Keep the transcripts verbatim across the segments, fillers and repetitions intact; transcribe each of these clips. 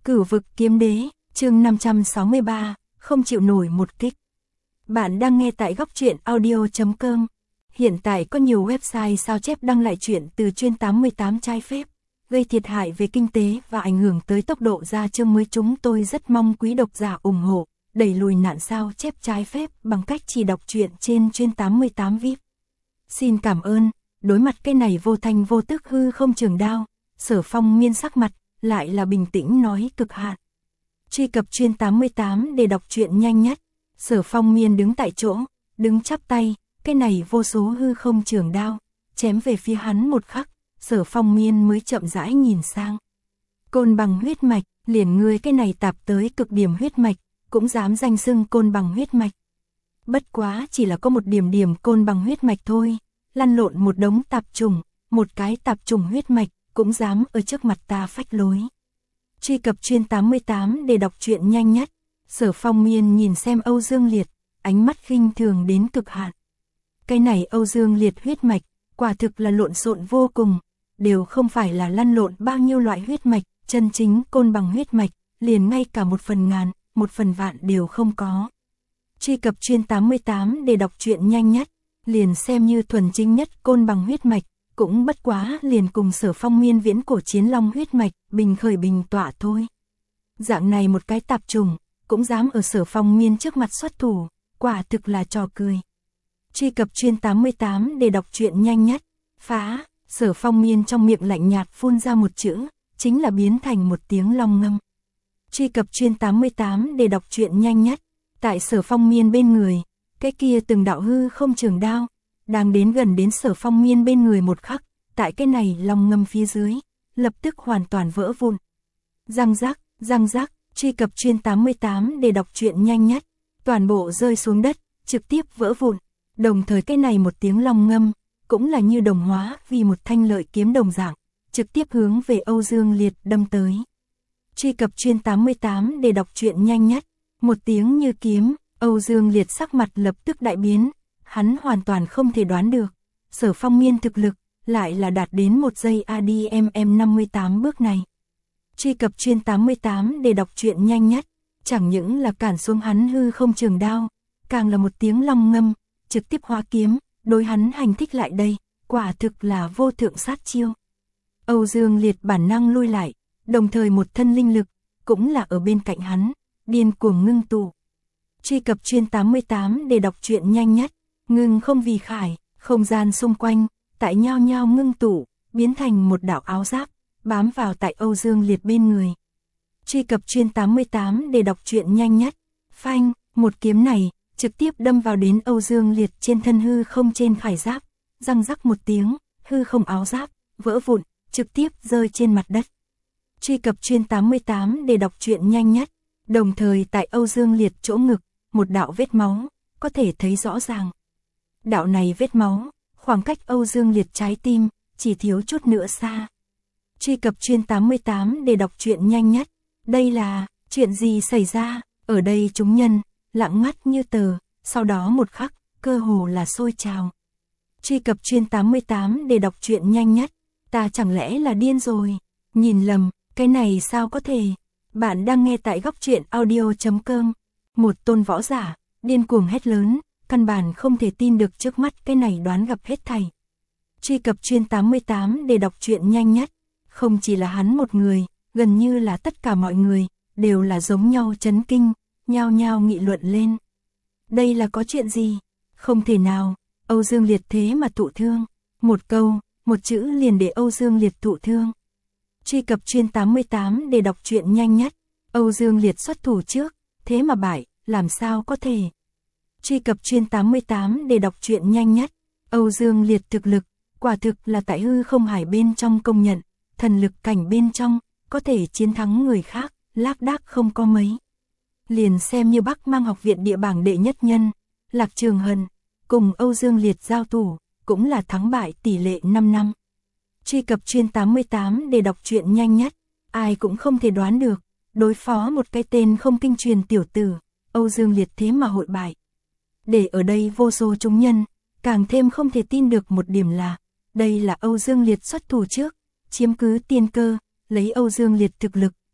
Cửu vực kiếm đế, chương năm trăm sáu mươi ba, không chịu nổi một kích. Bạn đang nghe tại góc truyện audio chấm com. Hiện tại có nhiều website sao chép đăng lại truyện từ chuyên tám mươi tám trái phép, gây thiệt hại về kinh tế và ảnh hưởng tới tốc độ ra chương mới. Chúng tôi rất mong quý độc giả ủng hộ, đẩy lùi nạn sao chép trái phép bằng cách chỉ đọc truyện trên chuyên tám mươi tám vi ai pi. Xin cảm ơn. Đối mặt cái này vô thanh vô tức hư không trường đao, Sở Phong Miên sắc mặt lại là bình tĩnh nói cực hạn. Truy cập chuyên tám mươi tám để đọc truyện nhanh nhất. Sở Phong Miên đứng tại chỗ, đứng chắp tay, cái này vô số hư không trường đao chém về phía hắn một khắc, Sở Phong Miên mới chậm rãi nhìn sang. Côn bằng huyết mạch, liền ngươi cái này tạp tới cực điểm huyết mạch, cũng dám danh xưng côn bằng huyết mạch. Bất quá chỉ là có một điểm điểm côn bằng huyết mạch thôi, lăn lộn một đống tạp trùng, một cái tạp trùng huyết mạch, cũng dám ở trước mặt ta phách lối. Truy cập chuyên tám mươi tám để đọc truyện nhanh nhất. Sở Phong Miên nhìn xem Âu Dương Liệt, ánh mắt khinh thường đến cực hạn. Cái này Âu Dương Liệt huyết mạch, quả thực là lộn xộn vô cùng, đều không phải là lăn lộn bao nhiêu loại huyết mạch, chân chính côn bằng huyết mạch, liền ngay cả một phần ngàn, một phần vạn đều không có. Truy cập chuyên tám mươi tám để đọc truyện nhanh nhất, liền xem như thuần chính nhất côn bằng huyết mạch, cũng bất quá liền cùng Sở Phong Miên viễn cổ chiến long huyết mạch, bình khởi bình tỏa thôi. Dạng này một cái tạp trùng, cũng dám ở Sở Phong Miên trước mặt xuất thủ, quả thực là trò cười. Truy cập chuyên tám mươi tám để đọc truyện nhanh nhất, phá, Sở Phong Miên trong miệng lạnh nhạt phun ra một chữ, chính là biến thành một tiếng long ngâm. Truy cập chuyên tám mươi tám để đọc truyện nhanh nhất, tại Sở Phong Miên bên người, cái kia từng đạo hư không trường đao, đang đến gần đến Sở Phong Miên bên người một khắc, tại cái này long ngâm phía dưới, lập tức hoàn toàn vỡ vụn. Răng rắc, răng rắc, truy cập chuyên tám mươi tám để đọc truyện nhanh nhất, toàn bộ rơi xuống đất, trực tiếp vỡ vụn. Đồng thời cái này một tiếng long ngâm, cũng là như đồng hóa vì một thanh lợi kiếm đồng dạng, trực tiếp hướng về Âu Dương Liệt đâm tới. Truy cập chuyên tám mươi tám để đọc truyện nhanh nhất, một tiếng như kiếm, Âu Dương Liệt sắc mặt lập tức đại biến, hắn hoàn toàn không thể đoán được, Sở Phong Miên thực lực, lại là đạt đến một giây a đê em em năm mươi tám bước này. Truy cập chuyên tám mươi tám để đọc truyện nhanh nhất, chẳng những là cản xuống hắn hư không trường đao, càng là một tiếng long ngâm, trực tiếp hóa kiếm, đối hắn hành thích lại đây, quả thực là vô thượng sát chiêu. Âu Dương Liệt bản năng lui lại, đồng thời một thân linh lực, cũng là ở bên cạnh hắn, điên cuồng ngưng tụ. Truy cập chuyên tám mươi tám để đọc truyện nhanh nhất, ngưng không vì khải, không gian xung quanh, tại nhao nhao ngưng tụ, biến thành một đạo áo giáp, bám vào tại Âu Dương Liệt bên người. Truy cập chuyên tám mươi tám để đọc truyện nhanh nhất, phanh, một kiếm này, trực tiếp đâm vào đến Âu Dương Liệt trên thân hư không trên khải giáp, răng rắc một tiếng, hư không áo giáp, vỡ vụn, trực tiếp rơi trên mặt đất. Truy cập chuyên tám mươi tám để đọc truyện nhanh nhất, đồng thời tại Âu Dương Liệt chỗ ngực, một đạo vết máu, có thể thấy rõ ràng. Đạo này vết máu, khoảng cách Âu Dương Liệt trái tim, chỉ thiếu chút nữa xa. Truy cập chuyên tám mươi tám để đọc truyện nhanh nhất, đây là, chuyện gì xảy ra, ở đây chúng nhân, lặng ngắt như tờ, sau đó một khắc, cơ hồ là sôi trào. Truy cập chuyên tám mươi tám để đọc truyện nhanh nhất, ta chẳng lẽ là điên rồi, nhìn lầm, cái này sao có thể, bạn đang nghe tại góc truyện audio chấm com. Một tôn võ giả, điên cuồng hét lớn, căn bản không thể tin được trước mắt cái này đoán gặp hết thảy. Truy cập chuyên tám mươi tám để đọc truyện nhanh nhất, không chỉ là hắn một người, gần như là tất cả mọi người, đều là giống nhau chấn kinh, nhao nhao nghị luận lên. Đây là có chuyện gì? Không thể nào, Âu Dương Liệt thế mà thụ thương, một câu, một chữ liền để Âu Dương Liệt thụ thương. Truy cập chuyên tám mươi tám để đọc truyện nhanh nhất, Âu Dương Liệt xuất thủ trước, thế mà bại, làm sao có thể? Truy cập chuyên tám mươi tám để đọc truyện nhanh nhất, Âu Dương Liệt thực lực, quả thực là tại hư không hải bên trong công nhận, thần lực cảnh bên trong, có thể chiến thắng người khác, lác đác không có mấy. Liền xem như Bắc Mang học viện địa bảng đệ nhất nhân, Lạc Trường Hân, cùng Âu Dương Liệt giao thủ, cũng là thắng bại tỷ lệ năm năm. Truy cập chuyên tám mươi tám để đọc truyện nhanh nhất, ai cũng không thể đoán được, đối phó một cái tên không kinh truyền tiểu tử, Âu Dương Liệt thế mà hội bại. Để ở đây vô số chúng nhân, càng thêm không thể tin được một điểm là, đây là Âu Dương Liệt xuất thủ trước, chiếm cứ tiên cơ, lấy Âu Dương Liệt thực lực,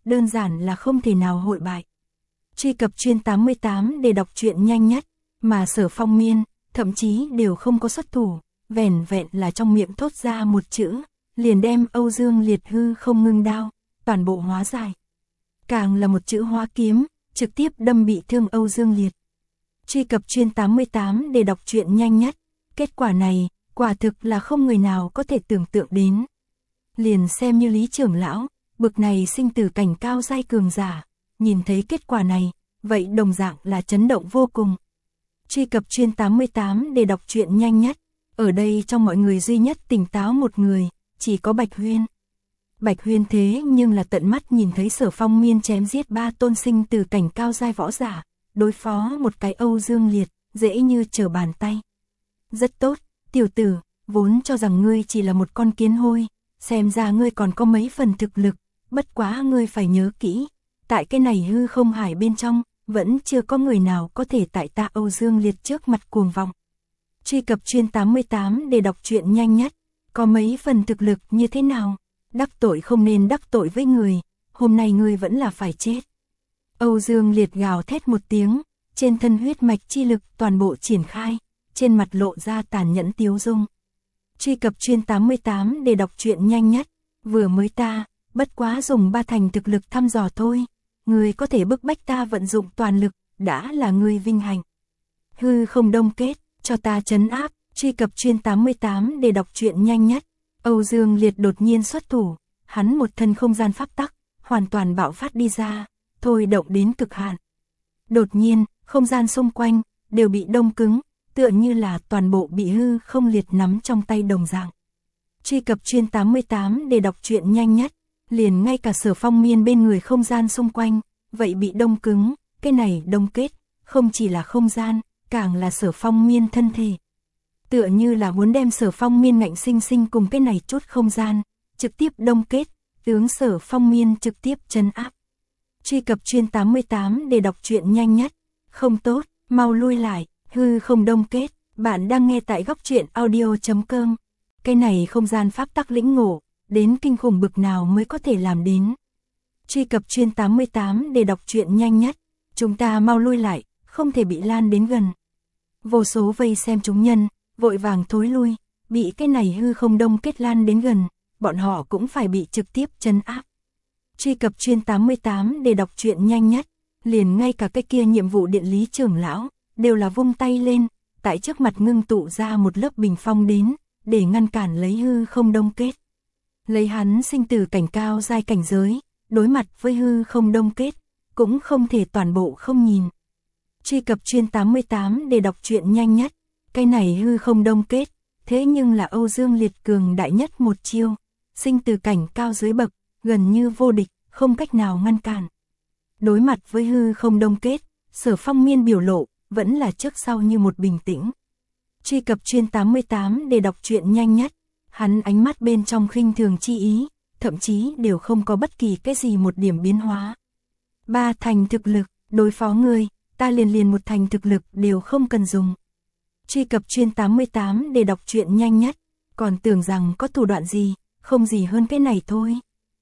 đơn giản là không thể nào hội bại. Truy cập chuyên tám mươi tám để đọc truyện nhanh nhất, mà Sở Phong Miên, thậm chí đều không có xuất thủ, vẻn vẹn là trong miệng thốt ra một chữ, liền đem Âu Dương Liệt hư không ngưng đao, toàn bộ hóa giải. Càng là một chữ hóa kiếm, trực tiếp đâm bị thương Âu Dương Liệt. Truy cập chuyên tám mươi tám để đọc truyện nhanh nhất, kết quả này, quả thực là không người nào có thể tưởng tượng đến. Liền xem như Lý trưởng lão, bực này sinh tử cảnh cao giai cường giả, nhìn thấy kết quả này, vậy đồng dạng là chấn động vô cùng. Truy cập chuyên tám mươi tám để đọc truyện nhanh nhất, ở đây trong mọi người duy nhất tỉnh táo một người, chỉ có Bạch Huyên. Bạch Huyên thế nhưng là tận mắt nhìn thấy Sở Phong Miên chém giết ba tôn sinh tử cảnh cao giai võ giả, đối phó một cái Âu Dương Liệt, dễ như trở bàn tay. Rất tốt, tiểu tử, vốn cho rằng ngươi chỉ là một con kiến hôi, xem ra ngươi còn có mấy phần thực lực, bất quá ngươi phải nhớ kỹ, tại cái này hư không hải bên trong, vẫn chưa có người nào có thể tại ta Âu Dương Liệt trước mặt cuồng vọng. Truy cập chuyên tám mươi tám để đọc truyện nhanh nhất, có mấy phần thực lực như thế nào, đắc tội không nên đắc tội với người, hôm nay ngươi vẫn là phải chết. Âu Dương Liệt gào thét một tiếng, trên thân huyết mạch chi lực toàn bộ triển khai, trên mặt lộ ra tàn nhẫn tiếu dung. Truy cập chuyên tám mươi tám để đọc truyện nhanh nhất, vừa mới ta, bất quá dùng ba thành thực lực thăm dò thôi, ngươi có thể bức bách ta vận dụng toàn lực, đã là ngươi vinh hạnh. Hư không đông kết, cho ta trấn áp, truy cập chuyên tám mươi tám để đọc truyện nhanh nhất. Âu Dương Liệt đột nhiên xuất thủ, hắn một thân không gian pháp tắc, hoàn toàn bạo phát đi ra, thôi động đến cực hạn. Đột nhiên, không gian xung quanh, đều bị đông cứng, tựa như là toàn bộ bị hư không liệt nắm trong tay đồng dạng. Truy cập chuyên tám mươi tám để đọc truyện nhanh nhất, liền ngay cả Sở Phong Miên bên người không gian xung quanh, vậy bị đông cứng, cái này đông kết, không chỉ là không gian, càng là Sở Phong Miên thân thể. Tựa như là muốn đem Sở Phong Miên ngạnh sinh sinh cùng cái này chút không gian, trực tiếp đông kết, tướng Sở Phong Miên trực tiếp trấn áp. Truy cập chuyên tám mươi tám để đọc truyện nhanh nhất, không tốt, mau lui lại, hư không đông kết, bạn đang nghe tại góc truyện audio chấm com. Cái này không gian pháp tắc lĩnh ngộ, đến kinh khủng bực nào mới có thể làm đến. Truy cập chuyên tám mươi tám để đọc truyện nhanh nhất, chúng ta mau lui lại, không thể bị lan đến gần. Vô số vây xem chúng nhân, vội vàng thối lui, bị cái này hư không đông kết lan đến gần, bọn họ cũng phải bị trực tiếp trấn áp. Truy cập chuyên tám mươi tám để đọc truyện nhanh nhất, liền ngay cả cái kia nhiệm vụ điện lý trưởng lão, đều là vung tay lên, tại trước mặt ngưng tụ ra một lớp bình phong đến, để ngăn cản lấy hư không đông kết. Lấy hắn sinh tử cảnh cao giai cảnh giới, đối mặt với hư không đông kết, cũng không thể toàn bộ không nhìn. Truy cập chuyên tám mươi tám để đọc truyện nhanh nhất, cái này hư không đông kết, thế nhưng là Âu Dương Liệt cường đại nhất một chiêu, sinh tử cảnh cao dưới bậc, gần như vô địch, không cách nào ngăn cản. Đối mặt với hư không đông kết, Sở Phong Miên biểu lộ, vẫn là trước sau như một bình tĩnh. Truy cập chuyên tám mươi tám để đọc truyện nhanh nhất, hắn ánh mắt bên trong khinh thường chi ý, thậm chí đều không có bất kỳ cái gì một điểm biến hóa. Ba thành thực lực, đối phó người, ta liền liền một thành thực lực đều không cần dùng. Truy cập chuyên tám mươi tám để đọc truyện nhanh nhất, còn tưởng rằng có thủ đoạn gì, không gì hơn cái này thôi.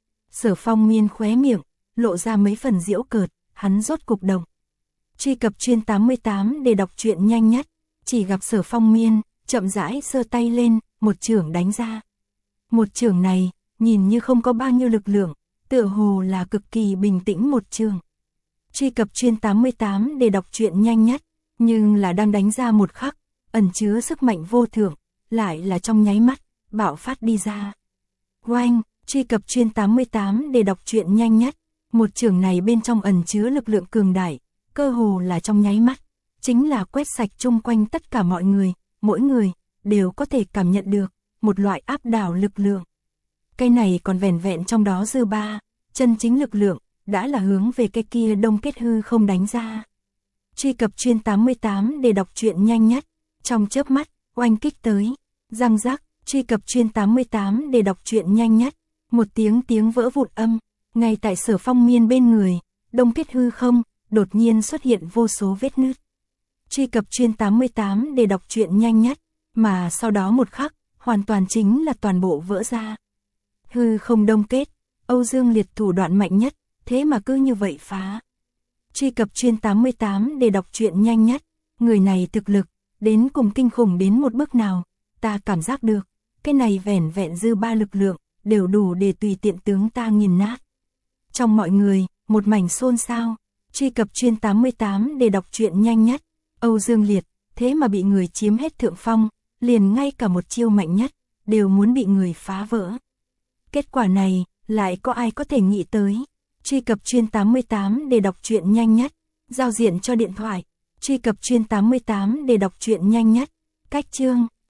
Sở Phong Miên khóe miệng, lộ ra mấy phần giễu cợt, hắn rốt cục động. Truy cập chuyên tám mươi tám để đọc truyện nhanh nhất, chỉ gặp Sở Phong Miên, chậm rãi giơ tay lên, một chưởng đánh ra. Một chưởng này, nhìn như không có bao nhiêu lực lượng, tựa hồ là cực kỳ bình tĩnh một chưởng. Truy cập chuyên tám mươi tám để đọc truyện nhanh nhất, nhưng là đang đánh ra một khắc, ẩn chứa sức mạnh vô thượng, lại là trong nháy mắt, bạo phát đi ra. Oanh, truy cập chuyên tám mươi tám để đọc truyện nhanh nhất, một chưởng này bên trong ẩn chứa lực lượng cường đại, cơ hồ là trong nháy mắt, chính là quét sạch chung quanh tất cả mọi người, mỗi người, đều có thể cảm nhận được, một loại áp đảo lực lượng. Cái này còn vẻn vẹn trong đó dư ba, chân chính lực lượng, đã là hướng về cái kia đông kết hư không đánh ra. Truy cập chuyên tám mươi tám để đọc truyện nhanh nhất, trong chớp mắt, oanh kích tới, răng rắc, truy cập chuyên tám mươi tám để đọc truyện nhanh nhất, một tiếng tiếng vỡ vụn âm, ngay tại Sở Phong Miên bên người, đông kết hư không, đột nhiên xuất hiện vô số vết nứt. Truy cập chuyên tám mươi tám để đọc truyện nhanh nhất, mà sau đó một khắc, hoàn toàn chính là toàn bộ vỡ ra. Hư không đông kết, Âu Dương Liệt thủ đoạn mạnh nhất, thế mà cứ như vậy phá. Truy cập chuyên tám mươi tám để đọc truyện nhanh nhất. Người này thực lực, đến cùng kinh khủng đến một bước nào, ta cảm giác được, cái này vẻn vẹn dư ba lực lượng, đều đủ để tùy tiện tướng ta nghiền nát. Trong mọi người, một mảnh xôn xao, truy cập chuyên tám mươi tám để đọc truyện nhanh nhất. Âu Dương Liệt, thế mà bị người chiếm hết thượng phong, liền ngay cả một chiêu mạnh nhất, đều muốn bị người phá vỡ. Kết quả này, lại có ai có thể nghĩ tới. Truy cập chuyên tám mươi tám để đọc truyện nhanh nhất. Giao diện cho điện thoại. Truy cập chuyên tám mươi tám để đọc truyện nhanh nhất. Cách chương